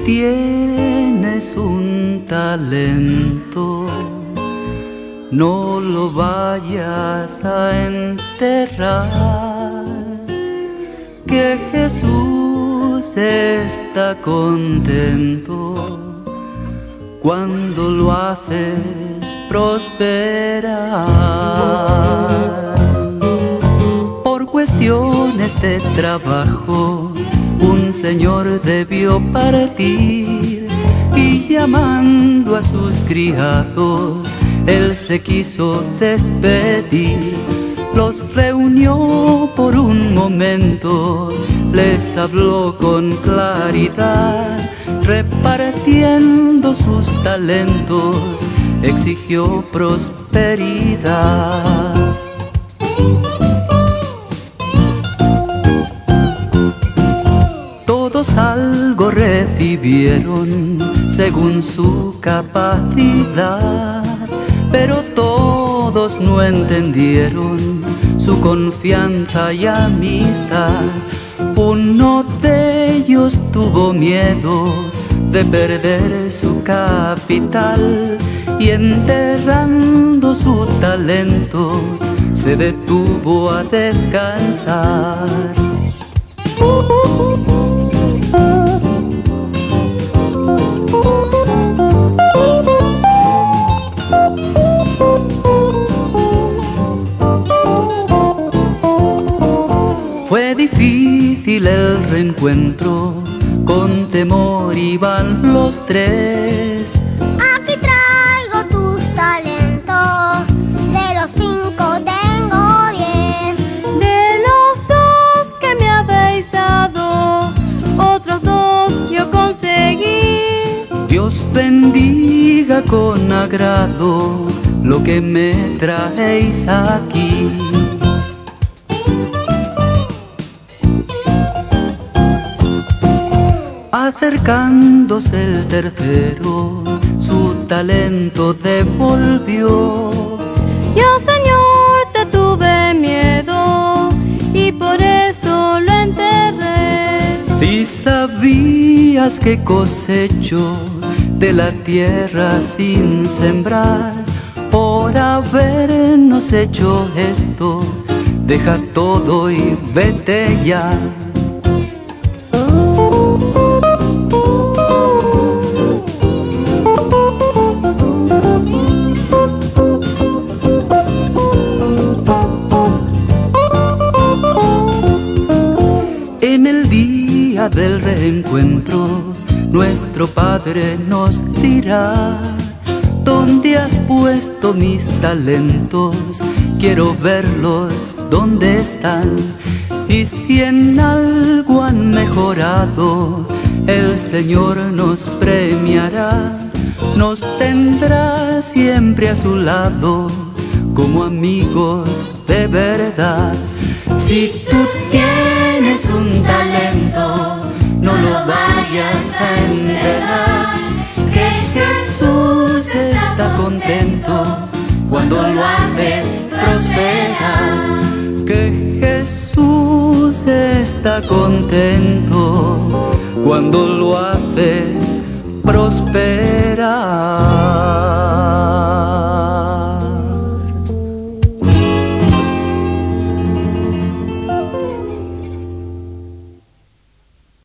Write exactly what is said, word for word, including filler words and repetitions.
tienes un talento, no lo vayas a enterrar, que Jesús está contento cuando lo haces prosperar. Por cuestiones de trabajo, un señor debió partir y llamando a sus criados, él se quiso despedir. Los reunió por un momento, les habló con claridad, repartiendo sus talentos, exigió prosperidad. Todos algo recibieron según su capacidad, pero todos no entendieron su confianza y amistad. Uno de ellos tuvo miedo de perder su capital y enterrando su talento se detuvo a descansar. Fue difícil el reencuentro, con temor iban los tres. Aquí traigo tus talentos, de los cinco tengo diez. De los dos que me habéis dado, otros dos yo conseguí. Dios bendiga con agrado lo que me traéis aquí. Acercándose el tercero, su talento devolvió. Yo, Señor, te tuve miedo y por eso lo enterré. Si sabías que cosecho de la tierra sin sembrar, por habernos hecho esto, deja todo y vete ya. En el día del reencuentro, nuestro Padre nos dirá: ¿dónde has puesto mis talentos? Quiero verlos, ¿dónde están? Y si en algo han mejorado, el Señor nos premiará, nos tendrá siempre a su lado, como amigos de verdad. Si tú tienes un talento, no lo vayas a enterrar, que Jesús está contento cuando lo haces prosperar, que Jesús está contento cuando lo haces prosperar.